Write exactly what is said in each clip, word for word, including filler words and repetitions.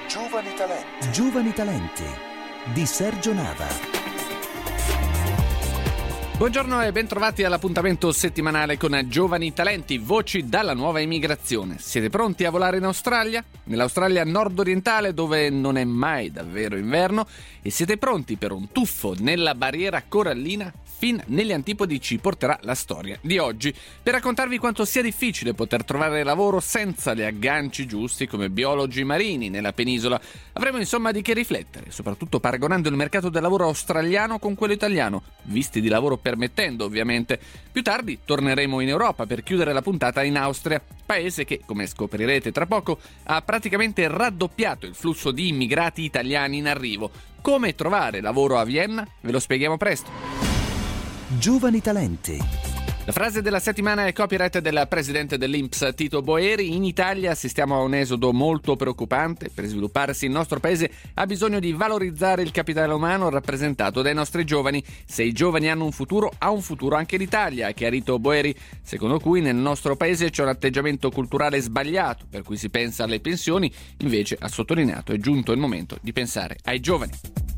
Giovani talenti. Giovani talenti di Sergio Nava. Buongiorno e bentrovati all'appuntamento settimanale con Giovani Talenti, voci dalla nuova immigrazione. Siete pronti a volare in Australia? Nell'Australia nord-orientale, dove non è mai davvero inverno, e siete pronti per un tuffo nella barriera corallina? Fin negli antipodi ci porterà la storia di oggi per raccontarvi quanto sia difficile poter trovare lavoro senza gli agganci giusti come biologi marini nella penisola. Avremo insomma di che riflettere, soprattutto paragonando il mercato del lavoro australiano con quello italiano, visti di lavoro permettendo ovviamente. Più tardi torneremo in Europa per chiudere la puntata in Austria, paese che, come scoprirete tra poco, ha praticamente raddoppiato il flusso di immigrati italiani in arrivo. Come trovare lavoro a Vienna? Ve lo spieghiamo presto. Giovani talenti. La frase della settimana è copyright del presidente dell'I N P S Tito Boeri. In Italia assistiamo a un esodo molto preoccupante. Per svilupparsi il nostro paese ha bisogno di valorizzare il capitale umano rappresentato dai nostri giovani. Se i giovani hanno un futuro, ha un futuro anche l'Italia, ha chiarito Boeri, secondo cui nel nostro paese c'è un atteggiamento culturale sbagliato, per cui si pensa alle pensioni, invece ha sottolineato è giunto il momento di pensare ai giovani.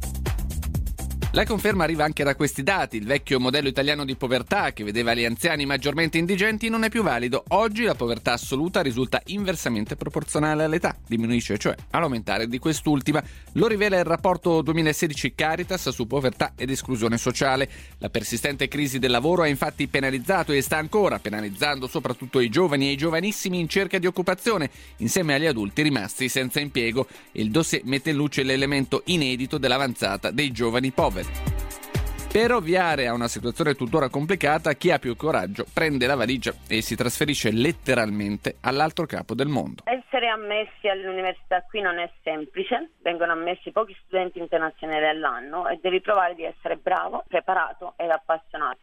La conferma arriva anche da questi dati. Il vecchio modello italiano di povertà, che vedeva gli anziani maggiormente indigenti, non è più valido. Oggi la povertà assoluta risulta inversamente proporzionale all'età, diminuisce cioè all'aumentare di quest'ultima. Lo rivela il rapporto duemilasedici Caritas su povertà ed esclusione sociale. La persistente crisi del lavoro ha infatti penalizzato e sta ancora penalizzando soprattutto i giovani e i giovanissimi in cerca di occupazione, insieme agli adulti rimasti senza impiego. Il dossier mette in luce l'elemento inedito dell'avanzata dei giovani poveri. Per ovviare a una situazione tuttora complicata, chi ha più coraggio prende la valigia e si trasferisce letteralmente all'altro capo del mondo. Essere ammessi all'università qui non è semplice, vengono ammessi pochi studenti internazionali all'anno e devi provare di essere bravo, preparato ed appassionato.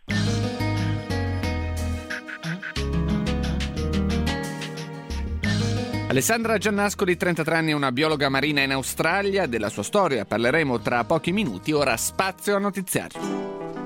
Alessandra Giannascoli, trentatré anni, è una biologa marina in Australia. Della sua storia parleremo tra pochi minuti. Ora spazio al notiziario.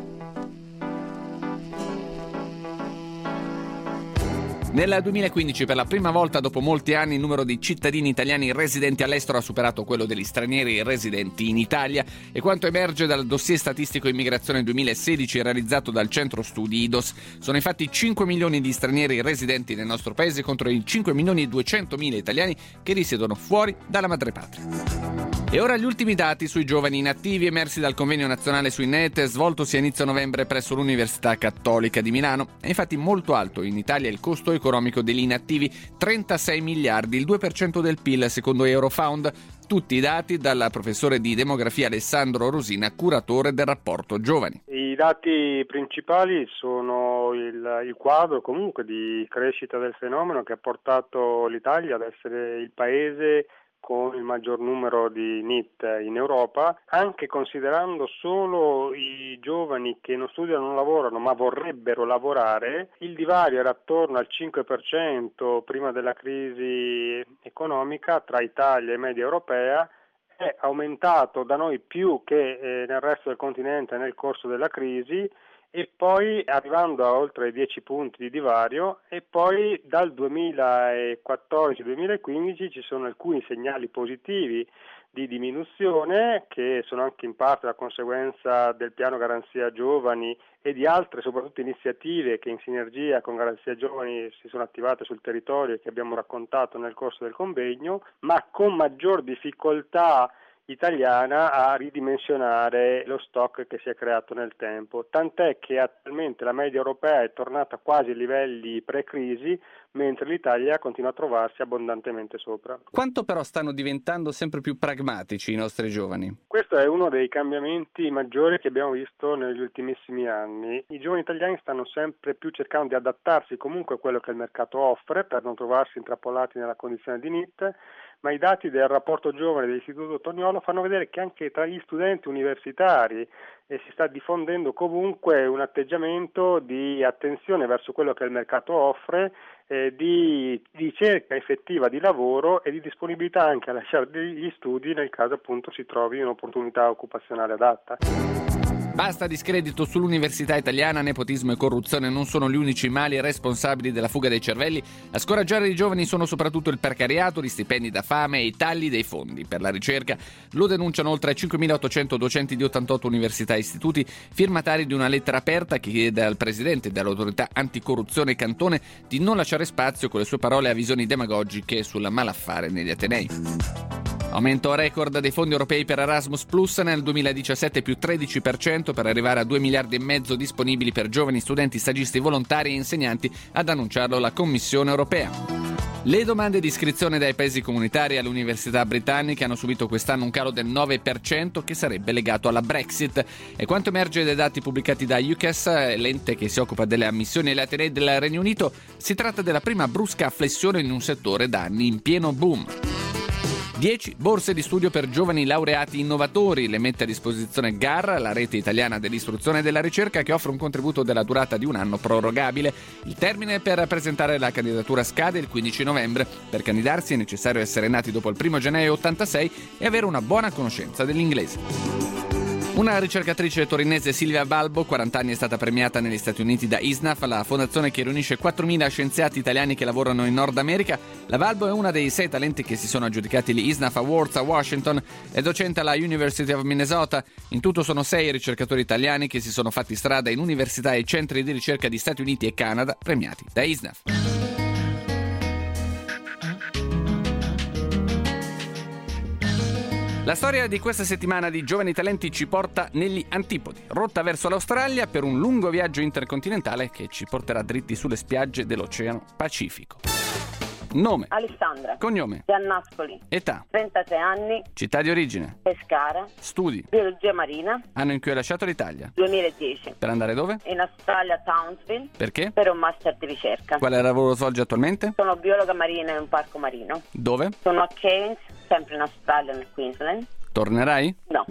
Nel duemilaquindici, per la prima volta dopo molti anni, il numero di cittadini italiani residenti all'estero ha superato quello degli stranieri residenti in Italia, e quanto emerge dal dossier statistico immigrazione duemilasedici realizzato dal centro studi I D O S. Sono infatti cinque milioni di stranieri residenti nel nostro paese contro i cinque milioni e duecentomila italiani che risiedono fuori dalla madrepatria. E ora gli ultimi dati sui giovani inattivi emersi dal convegno nazionale sui N E T svoltosi a inizio novembre presso l'Università Cattolica di Milano. È infatti molto alto in Italia il costo economico degli inattivi, trentasei miliardi, il due per cento del P I L secondo Eurofound. Tutti i dati dal professore di demografia Alessandro Rosina, curatore del rapporto giovani. I dati principali sono il, il quadro comunque di crescita del fenomeno che ha portato l'Italia ad essere il paese con il maggior numero di N I T in Europa, anche considerando solo i giovani che non studiano, non lavorano, ma vorrebbero lavorare. Il divario era attorno al cinque per cento prima della crisi economica tra Italia e media europea, è aumentato da noi più che eh, nel resto del continente nel corso della crisi, e poi arrivando a oltre dieci punti di divario, e poi dal duemilaquattordici duemilaquindici ci sono alcuni segnali positivi di diminuzione che sono anche in parte la conseguenza del piano Garanzia Giovani e di altre soprattutto iniziative che in sinergia con Garanzia Giovani si sono attivate sul territorio e che abbiamo raccontato nel corso del convegno, ma con maggior difficoltà italiana a ridimensionare lo stock che si è creato nel tempo, tant'è che attualmente la media europea è tornata quasi ai livelli pre-crisi, mentre l'Italia continua a trovarsi abbondantemente sopra. Quanto però stanno diventando sempre più pragmatici i nostri giovani? Questo è uno dei cambiamenti maggiori che abbiamo visto negli ultimissimi anni. I giovani italiani stanno sempre più cercando di adattarsi comunque a quello che il mercato offre per non trovarsi intrappolati nella condizione di N I T, ma i dati del rapporto giovane dell'Istituto Toniolo fanno vedere che anche tra gli studenti universitari eh, si sta diffondendo comunque un atteggiamento di attenzione verso quello che il mercato offre, eh, di ricerca effettiva di lavoro e di disponibilità anche a lasciare gli studi nel caso appunto si trovi un'opportunità occupazionale adatta. Basta discredito sull'università italiana, nepotismo e corruzione non sono gli unici mali responsabili della fuga dei cervelli. A scoraggiare i giovani sono soprattutto il precariato, gli stipendi da fame e i tagli dei fondi per la ricerca. Lo denunciano oltre cinquemilaottocento docenti di ottantotto università e istituti, firmatari di una lettera aperta che chiede al presidente dell'autorità anticorruzione Cantone di non lasciare spazio, con le sue parole, a visioni demagogiche sul malaffare negli atenei. Aumento record dei fondi europei per Erasmus Plus nel duemiladiciassette, più tredici per cento, per arrivare a due miliardi e mezzo disponibili per giovani studenti, stagisti, volontari e insegnanti, ad annunciarlo la Commissione europea. Le domande di iscrizione dai paesi comunitari alle università britanniche hanno subito quest'anno un calo del nove per cento che sarebbe legato alla Brexit. E quanto emerge dai dati pubblicati da U C A S, l'ente che si occupa delle ammissioni agli atenei del Regno Unito, si tratta della prima brusca flessione in un settore da anni in pieno boom. dieci borse di studio per giovani laureati innovatori le mette a disposizione G A R, la rete italiana dell'istruzione e della ricerca, che offre un contributo della durata di un anno prorogabile. Il termine per presentare la candidatura scade il quindici novembre. Per candidarsi è necessario essere nati dopo il primo gennaio ottantasei e avere una buona conoscenza dell'inglese. Una ricercatrice torinese, Silvia Balbo, quaranta anni, è stata premiata negli Stati Uniti da I S N A F, la fondazione che riunisce quattromila scienziati italiani che lavorano in Nord America. La Balbo è una dei sei talenti che si sono aggiudicati gli I S N A F Awards a Washington. È docente alla University of Minnesota. In tutto sono sei ricercatori italiani che si sono fatti strada in università e centri di ricerca di Stati Uniti e Canada, premiati da I S N A F. La storia di questa settimana di Giovani Talenti ci porta negli antipodi, rotta verso l'Australia per un lungo viaggio intercontinentale che ci porterà dritti sulle spiagge dell'Oceano Pacifico. Nome: Alessandra. Cognome: Giannascoli. Età: trentasei anni. Città di origine: Pescara. Studi: Biologia marina. Anno in cui hai lasciato l'Italia: duemiladieci. Per andare dove? In Australia, Townsville. Perché? Per un master di ricerca. Quale lavoro svolgi attualmente? Sono biologa marina in un parco marino. Dove? Sono a Cairns, sempre in Australia, nel Queensland. Tornerai? No.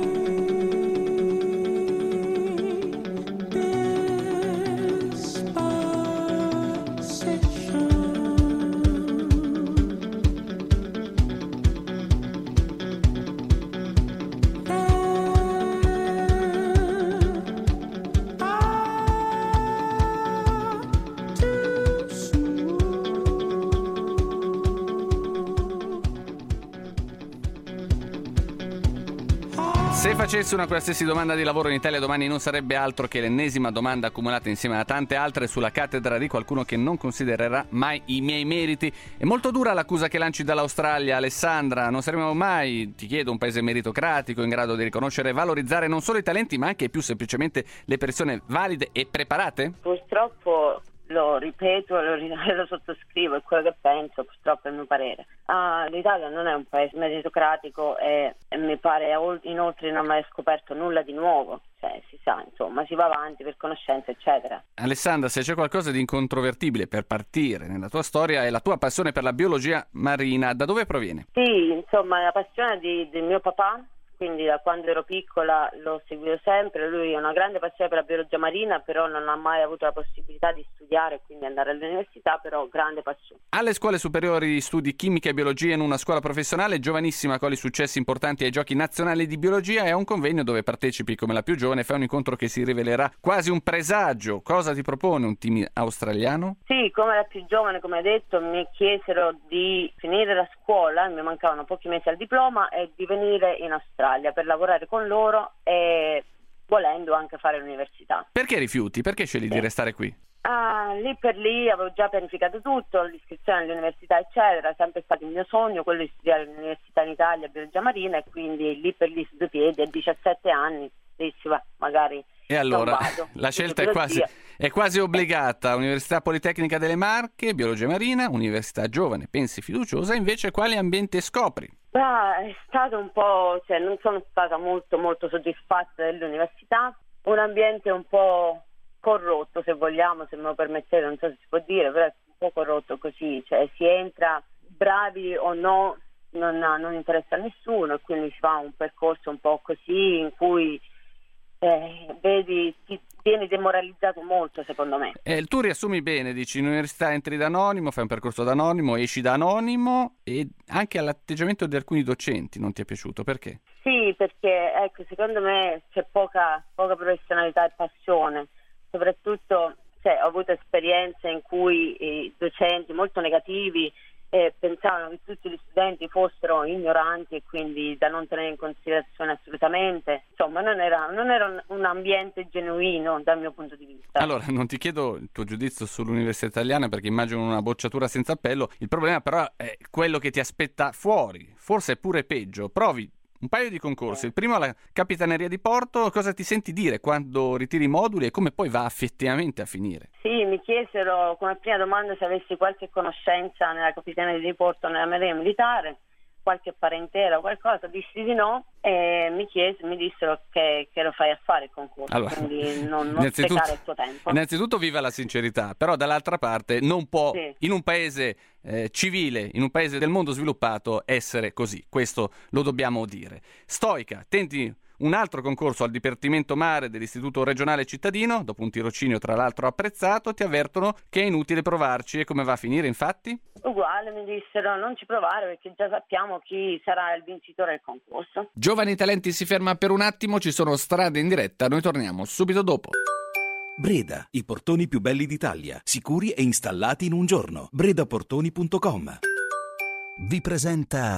Se facessi una qualsiasi domanda di lavoro in Italia domani, non sarebbe altro che l'ennesima domanda accumulata insieme a tante altre sulla cattedra di qualcuno che non considererà mai i miei meriti. È molto dura l'accusa che lanci dall'Australia, Alessandra. Non saremo mai, ti chiedo, un paese meritocratico in grado di riconoscere e valorizzare non solo i talenti, ma anche più semplicemente le persone valide e preparate? Purtroppo lo ripeto e lo, lo sottoscrivo, è quello che penso, purtroppo è il mio parere. Ah, l'Italia non è un paese meritocratico e, e mi pare inoltre non aver scoperto nulla di nuovo. Cioè, si sa, insomma, si va avanti per conoscenza, eccetera. Alessandra, se c'è qualcosa di incontrovertibile per partire nella tua storia è la tua passione per la biologia marina. Da dove proviene? Sì, insomma, la passione di, del mio papà. Quindi da quando ero piccola l'ho seguito sempre. Lui ha una grande passione per la biologia marina, però non ha mai avuto la possibilità di studiare e quindi andare all'università, però grande passione. Alle scuole superiori studi chimica e biologia in una scuola professionale, giovanissima, cogli successi importanti ai giochi nazionali di biologia e a un convegno dove partecipi come la più giovane. Fai un incontro che si rivelerà quasi un presagio. Cosa ti propone un team australiano? Sì, come la più giovane, come hai detto, mi chiesero di finire la scuola, mi mancavano pochi mesi al diploma, e di venire in Australia per lavorare con loro e volendo anche fare l'università. Perché rifiuti? Perché scegli sì. di restare qui? Ah, lì per lì avevo già pianificato tutto, l'iscrizione all'università eccetera, è sempre stato il mio sogno quello di studiare all'università in Italia, biologia marina, e quindi lì per lì su due piedi a diciassette anni dissi va, magari. E allora la scelta è quasi, è quasi obbligata. Università Politecnica delle Marche, biologia marina, università giovane, pensi fiduciosa, invece quali ambiente scopri? Ah, è stato un po', cioè non sono stata molto molto soddisfatta dell'università, un ambiente un po' corrotto, se vogliamo, se me lo permettete, non so se si può dire, però è un po' corrotto così, cioè si entra bravi o no, non, non interessa a nessuno, e quindi si fa un percorso un po' così in cui eh, vedi, ti vieni demoralizzato molto, secondo me. Eh, tu riassumi bene, dici in università entri da anonimo, fai un percorso da anonimo, esci da anonimo, e anche all'atteggiamento di alcuni docenti non ti è piaciuto, perché? Sì, perché ecco, secondo me c'è poca, poca professionalità e passione, soprattutto cioè, ho avuto esperienze in cui i docenti molto negativi eh, pensavano che tutti gli studenti fossero ignoranti e quindi da non tenere in considerazione assolutamente. Insomma, non era, non era un, un ambiente genuino dal mio punto di vista. Allora, non ti chiedo il tuo giudizio sull'università italiana perché immagino una bocciatura senza appello. Il problema però è quello che ti aspetta fuori, forse è pure peggio. Provi un paio di concorsi. Il primo alla Capitaneria di Porto. Cosa ti senti dire quando ritiri i moduli e come poi va effettivamente a finire? Sì, mi chiesero come prima domanda se avessi qualche conoscenza nella Capitaneria di Porto, nella Marina Militare, qualche parentela o qualcosa. Dissi di no e mi chiesero, mi dissero che, che lo fai a fare il concorso, allora, quindi non, non sprecare il tuo tempo. Innanzitutto viva la sincerità, però dall'altra parte non può sì. in un paese eh, civile, in un paese del mondo sviluppato essere così, questo lo dobbiamo dire. Stoica, tenti un altro concorso al Dipartimento Mare dell'Istituto Regionale Cittadino, dopo un tirocinio tra l'altro apprezzato, ti avvertono che è inutile provarci. E come va a finire, infatti? Uguale, mi dissero non ci provare perché già sappiamo chi sarà il vincitore del concorso. Giovani Talenti si ferma per un attimo, ci sono strade in diretta, noi torniamo subito dopo. Breda, i portoni più belli d'Italia, sicuri e installati in un giorno. bredaportoni punto com vi presenta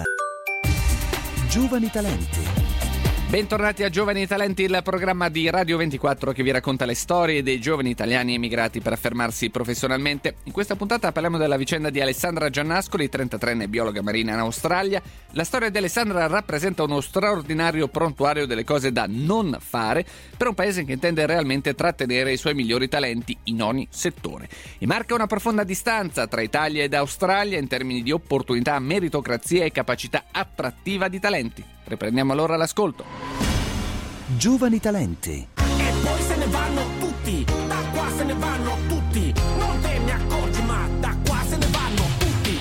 Giovani Talenti. Bentornati a Giovani Talenti, il programma di Radio ventiquattro che vi racconta le storie dei giovani italiani emigrati per affermarsi professionalmente. In questa puntata parliamo della vicenda di Alessandra Giannascoli, trentatreenne biologa marina in Australia. La storia di Alessandra rappresenta uno straordinario prontuario delle cose da non fare per un paese che intende realmente trattenere i suoi migliori talenti in ogni settore. E marca una profonda distanza tra Italia ed Australia in termini di opportunità, meritocrazia e capacità attrattiva di talenti. Riprendiamo allora l'ascolto. Giovani Talenti. E poi se ne vanno tutti, da qua se ne vanno tutti, non te ne accorgi ma da qua se ne vanno tutti.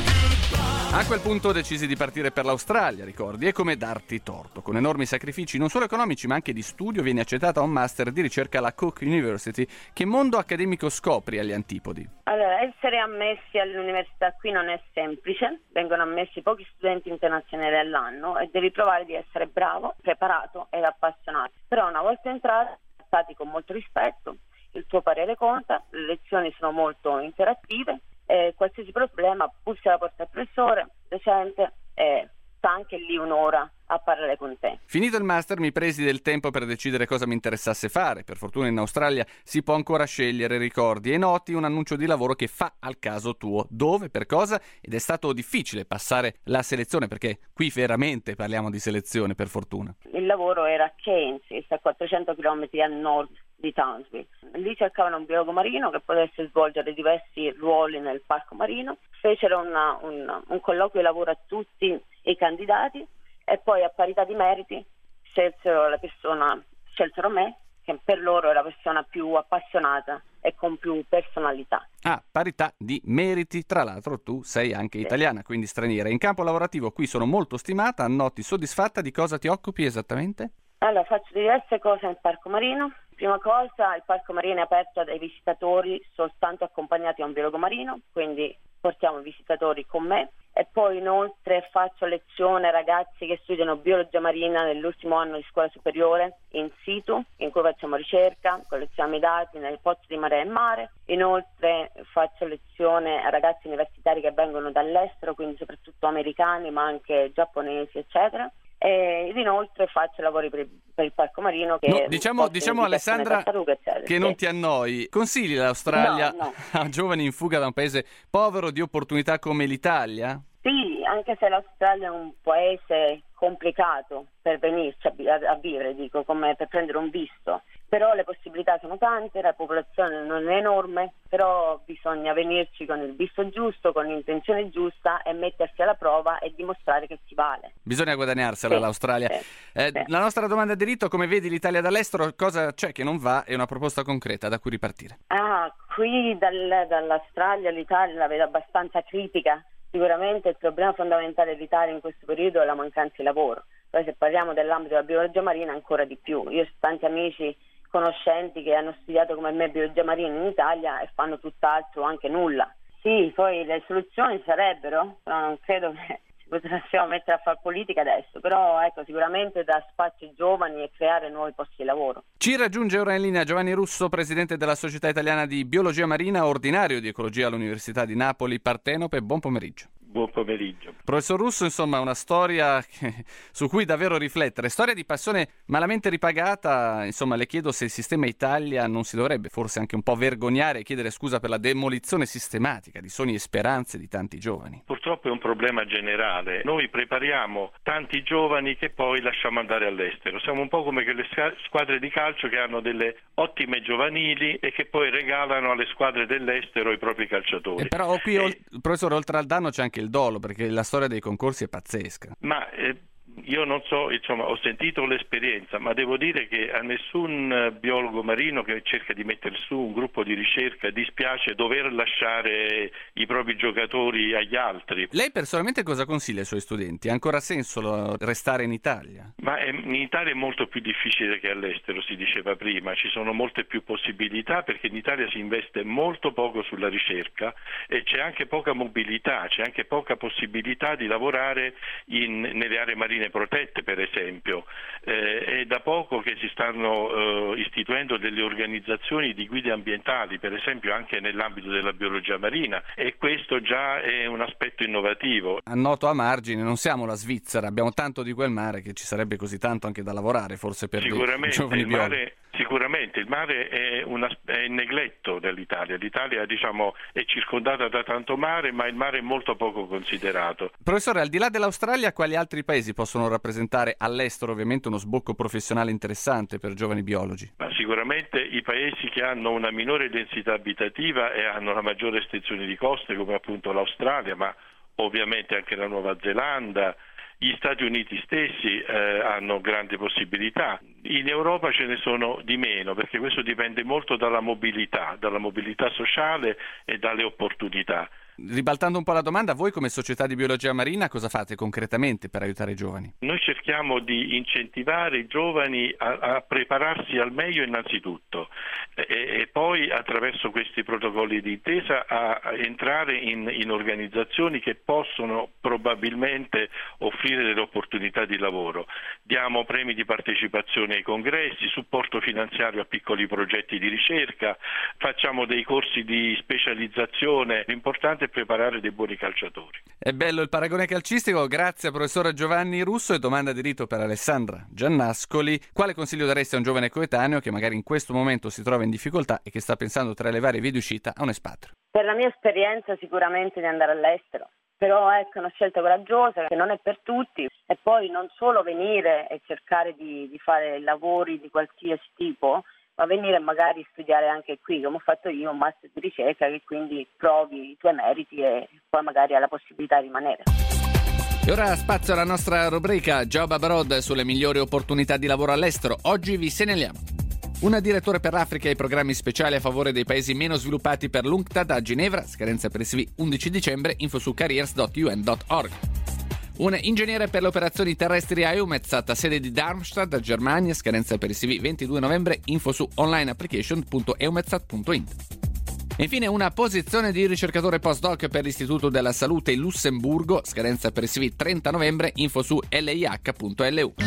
A quel punto decisi di partire per l'Australia, ricordi? E come darti torto. Con enormi sacrifici non solo economici ma anche di studio vieni accettata a un master di ricerca alla Cook University. Che mondo accademico scopri agli antipodi? Allora, essere ammessi all'università qui non è semplice, vengono ammessi pochi studenti internazionali all'anno e devi provare di essere bravo, preparato ed appassionato. Però una volta entrati, trattati con molto rispetto, il tuo parere conta, le lezioni sono molto interattive e qualsiasi problema bussi alla porta al professore, docente e sta anche lì un'ora a parlare con te. Finito il master mi presi del tempo per decidere cosa mi interessasse fare. Per fortuna in Australia si può ancora scegliere, ricordi, e noti un annuncio di lavoro che fa al caso tuo. Dove, per cosa? Ed è stato difficile passare la selezione perché qui veramente parliamo di selezione, per fortuna. Il lavoro era a Keynes, che sta a quattrocento chilometri a nord di Townsville. Lì cercavano un biologo marino che potesse svolgere diversi ruoli nel parco marino. Fecero una, un, un colloquio di lavoro a tutti i candidati e poi a parità di meriti scelsero la persona, scelsero me, che per loro è la persona più appassionata e con più personalità. Ah, parità di meriti, tra l'altro tu sei anche sì. italiana, quindi straniera. In campo lavorativo qui sono molto stimata, annoti soddisfatta. Di cosa ti occupi esattamente? Allora, faccio diverse cose nel parco marino. Prima cosa, il parco marino è aperto ai visitatori soltanto accompagnati da un biologo marino, quindi portiamo i visitatori con me. E poi inoltre faccio lezione ai ragazzi che studiano biologia marina nell'ultimo anno di scuola superiore in situ, in cui facciamo ricerca, collezioniamo i dati nel pozzo di mare e mare. Inoltre faccio lezione a ragazzi universitari che vengono dall'estero, quindi soprattutto americani ma anche giapponesi eccetera. E inoltre faccio lavori per, per il parco marino che no, diciamo, diciamo Alessandra tartaruga, che non ti annoi. Consigli l'Australia no, no. a giovani in fuga da un paese povero di opportunità come l'Italia? Sì, anche se l'Australia è un paese complicato per venirci a, a, a vivere, dico, come per prendere un visto, però le possibilità sono tante, la popolazione non è enorme, però bisogna venirci con il visto giusto, con l'intenzione giusta e mettersi alla prova e dimostrare che si vale. Bisogna guadagnarsela sì, l'Australia. Sì, eh, sì. La nostra domanda di rito, come vedi l'Italia dall'estero, cosa c'è che non va e una proposta concreta da cui ripartire? Ah, qui dal, dall'Australia l'Italia la vedo abbastanza critica. Sicuramente il problema fondamentale dell'Italia in questo periodo è la mancanza di lavoro. Poi se parliamo dell'ambito della biologia marina ancora di più. Io ho tanti amici conoscenti che hanno studiato come me biologia marina in Italia e fanno tutt'altro, anche nulla. Sì, poi le soluzioni sarebbero, però non credo che ci possiamo mettere a fare politica adesso, però ecco, sicuramente da spazio ai giovani e creare nuovi posti di lavoro. Ci raggiunge ora in linea Giovanni Russo, presidente della Società Italiana di Biologia Marina, ordinario di ecologia all'Università di Napoli Partenope. Buon pomeriggio. Buon pomeriggio. Professor Russo, insomma, una storia che, su cui davvero riflettere, storia di passione malamente ripagata. Insomma, le chiedo se il sistema Italia non si dovrebbe forse anche un po' vergognare e chiedere scusa per la demolizione sistematica di sogni e speranze di tanti giovani. Purtroppo è un problema generale. Noi prepariamo tanti giovani che poi lasciamo andare all'estero. Siamo un po' come quelle squadre di calcio che hanno delle ottime giovanili e che poi regalano alle squadre dell'estero i propri calciatori. Eh, però qui, e... professore, oltre al danno c'è anche il dolo, perché la storia dei concorsi è pazzesca. Ma eh, io non so, insomma, ho sentito l'esperienza, ma devo dire che a nessun biologo marino che cerca di mettere su un gruppo di ricerca dispiace dover lasciare i propri giocatori agli altri. Lei personalmente cosa consiglia ai suoi studenti? Ha ancora senso restare in Italia? Ma è, in Italia è molto più difficile che all'estero, si diceva prima, ci sono molte più possibilità perché in Italia si investe molto poco sulla ricerca e c'è anche poca mobilità, c'è anche poca possibilità di lavorare in, nelle aree marine protette, per esempio. Eh, è da poco che si stanno eh, istituendo delle organizzazioni di guide ambientali, per esempio anche nell'ambito della biologia marina, e questo già è un aspetto innovativo. Annoto a margine, non siamo la Svizzera, abbiamo tanto di quel mare che ci sarebbe così tanto anche da lavorare, forse per Sicuramente, dei giovani il biologi. mare, sicuramente il mare è, una, è il negletto dell'Italia. L'Italia, diciamo, è circondata da tanto mare, ma il mare è molto poco considerato. Professore, al di là dell'Australia, quali altri paesi possono rappresentare all'estero ovviamente uno sbocco professionale interessante per giovani biologi? Ma sicuramente i paesi che hanno una minore densità abitativa e hanno una maggiore estensione di coste, come appunto l'Australia, ma ovviamente anche la Nuova Zelanda. Gli Stati Uniti stessi eh, hanno grandi possibilità. In Europa ce ne sono di meno, perché questo dipende molto dalla mobilità, dalla mobilità sociale e dalle opportunità. Ribaltando un po' la domanda, voi come Società di Biologia Marina cosa fate concretamente per aiutare i giovani? Noi cerchiamo di incentivare i giovani a, a prepararsi al meglio innanzitutto e, e poi attraverso questi protocolli di intesa a, a entrare in, in organizzazioni che possono probabilmente offrire delle opportunità di lavoro. Diamo premi di partecipazione ai congressi, supporto finanziario a piccoli progetti di ricerca, facciamo dei corsi di specializzazione. L'importante è preparare dei buoni calciatori. È bello il paragone calcistico. Grazie professor Giovanni Russo. E domanda di rito per Alessandra Giannascoli: quale consiglio daresti a un giovane coetaneo che magari in questo momento si trova in difficoltà e che sta pensando tra le varie vie d'uscita a un espatrio? Per la mia esperienza sicuramente di andare all'estero, però ecco, è una scelta coraggiosa che non è per tutti, e poi non solo venire e cercare di, di fare lavori di qualsiasi tipo, ma venire magari studiare anche qui, come ho fatto io, un master di ricerca, che quindi provi i tuoi meriti e poi magari hai la possibilità di rimanere. E ora spazio alla nostra rubrica Job Abroad sulle migliori opportunità di lavoro all'estero. Oggi vi segnaliamo una direttore per l'Africa e i programmi speciali a favore dei paesi meno sviluppati per l'UNCTAD a Ginevra, scadenza per il C V undici dicembre, info su careers punto u n punto org. Un ingegnere per le operazioni terrestri a EUMETSAT a sede di Darmstadt, Germania, scadenza per il C V ventidue novembre, info su online application punto eumetsat punto int. E infine una posizione di ricercatore postdoc per l'Istituto della Salute in Lussemburgo, scadenza per il C V trenta novembre, info su l i h punto l u.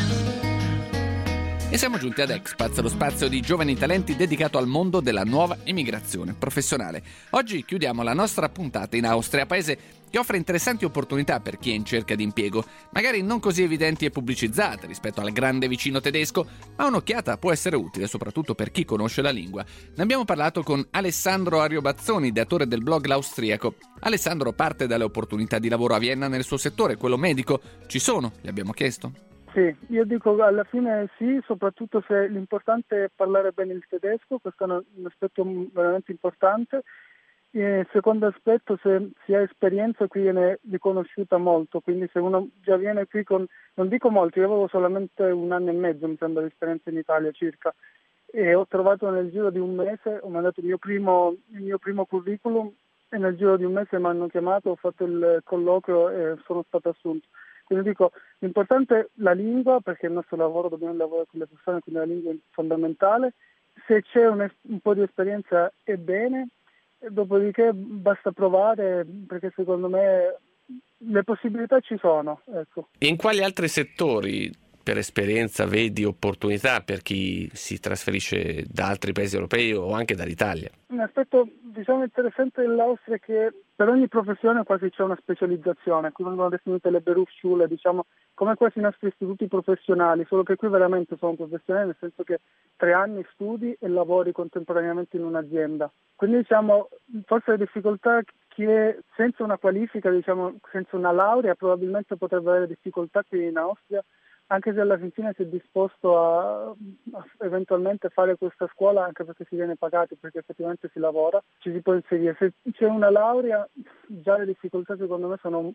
E siamo giunti ad Expats, lo spazio di giovani talenti dedicato al mondo della nuova immigrazione professionale. Oggi chiudiamo la nostra puntata in Austria, paese che offre interessanti opportunità per chi è in cerca di impiego, magari non così evidenti e pubblicizzate rispetto al grande vicino tedesco, ma un'occhiata può essere utile soprattutto per chi conosce la lingua. Ne abbiamo parlato con Alessandro Ariobazzoni, ideatore del blog L'Austriaco. Alessandro parte dalle opportunità di lavoro a Vienna nel suo settore, quello medico. Ci sono? Gli abbiamo chiesto. Sì, io dico alla fine sì, soprattutto se l'importante è parlare bene il tedesco, questo è un aspetto veramente importante. Il secondo aspetto, se si ha esperienza qui viene riconosciuta molto, quindi se uno già viene qui con, non dico molto, io avevo solamente un anno e mezzo mi sembra di esperienza in Italia circa, e ho trovato nel giro di un mese, ho mandato il mio primo, il mio primo curriculum e nel giro di un mese mi hanno chiamato, ho fatto il colloquio e sono stato assunto. Quindi dico, l'importante è la lingua, perché il nostro lavoro dobbiamo lavorare con le persone, quindi la lingua è fondamentale. se c'è un, un po' di esperienza è bene, dopodiché basta provare, perché secondo me le possibilità ci sono. Ecco. E in quali altri settori, per esperienza, vedi opportunità per chi si trasferisce da altri paesi europei o anche dall'Italia? Un aspetto diciamo interessante dell'Austria è che per ogni professione quasi c'è una specializzazione, qui vengono definite le Berufsschule, diciamo come quasi i nostri istituti professionali, solo che qui veramente sono professionali, nel senso che tre anni studi e lavori contemporaneamente in un'azienda. Quindi diciamo forse le difficoltà chi è senza una qualifica, diciamo senza una laurea, probabilmente potrebbe avere difficoltà qui in Austria, anche se alla fine si è disposto a, a eventualmente fare questa scuola, anche perché si viene pagati, perché effettivamente si lavora, ci si può inserire. Se c'è una laurea, già le difficoltà secondo me sono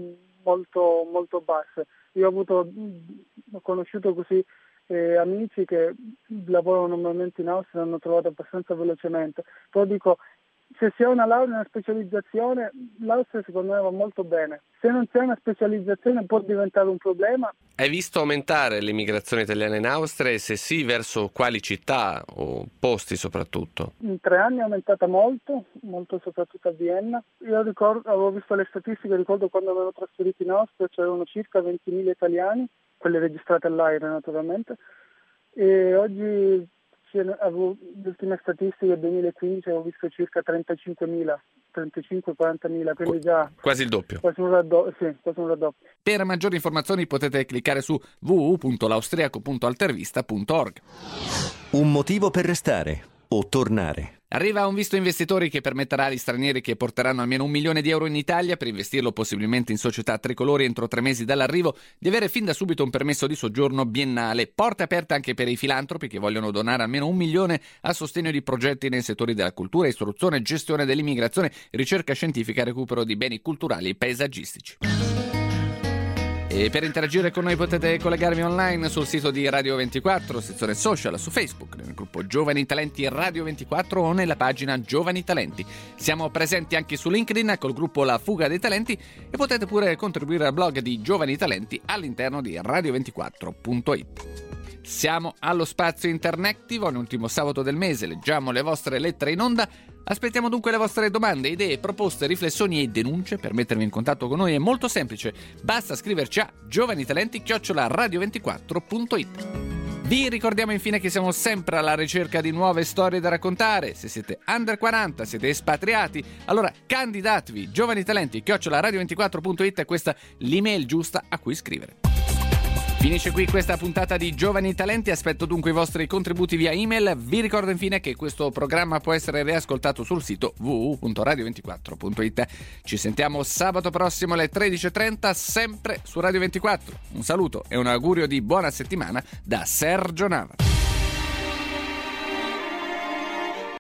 molto molto basse. Io ho avuto, ho conosciuto così eh, amici che lavorano normalmente in Austria e hanno trovato abbastanza velocemente. Però dico, se si ha una laurea e una specializzazione, l'Austria secondo me va molto bene. Se non c'è una specializzazione può diventare un problema. Hai visto aumentare l'immigrazione italiana in Austria e se sì, verso quali città o posti soprattutto? In tre anni è aumentata molto, molto soprattutto a Vienna. Io ricordo, avevo visto le statistiche, ricordo quando avevo trasferito in Austria c'erano circa ventimila italiani, quelle registrate all'A I R E naturalmente, e oggi avevo le ultime statistiche del duemilaquindici, avevo visto circa trentacinquemila, trentacinque quarantamila, quindi già quasi il doppio. Quasi un raddoppio, sì, quasi un raddoppio. Per maggiori informazioni potete cliccare su w w w punto l'austriaco punto altervista punto org. Un motivo per restare o tornare. Arriva un visto investitori che permetterà agli stranieri che porteranno almeno un milione di euro in Italia per investirlo possibilmente in società tricolori entro tre mesi dall'arrivo di avere fin da subito un permesso di soggiorno biennale. Porte aperte anche per i filantropi che vogliono donare almeno un milione a sostegno di progetti nei settori della cultura, istruzione, gestione dell'immigrazione, ricerca scientifica e recupero di beni culturali e paesaggistici. E per interagire con noi potete collegarvi online sul sito di Radio ventiquattro, sezione social, su Facebook, nel gruppo Giovani Talenti Radio ventiquattro o nella pagina Giovani Talenti. Siamo presenti anche su LinkedIn col gruppo La Fuga dei Talenti e potete pure contribuire al blog di Giovani Talenti all'interno di radio ventiquattro punto it. Siamo allo spazio internettivo, l'ultimo sabato del mese, leggiamo le vostre lettere in onda. Aspettiamo dunque le vostre domande, idee, proposte, riflessioni e denunce. Per mettervi in contatto con noi è molto semplice, basta scriverci a giovanitalenti chiocciola radio ventiquattro punto it. Vi ricordiamo infine che siamo sempre alla ricerca di nuove storie da raccontare. Se siete under quaranta, siete espatriati, allora candidatevi, giovanitalenti chiocciola radio ventiquattro punto it è questa l'email giusta a cui scrivere. Finisce qui questa puntata di Giovani Talenti, aspetto dunque i vostri contributi via email. Vi ricordo infine che questo programma può essere riascoltato sul sito w w w punto radio ventiquattro punto it. Ci sentiamo sabato prossimo alle tredici e trenta, sempre su Radio ventiquattro. Un saluto e un augurio di buona settimana da Sergio Nava.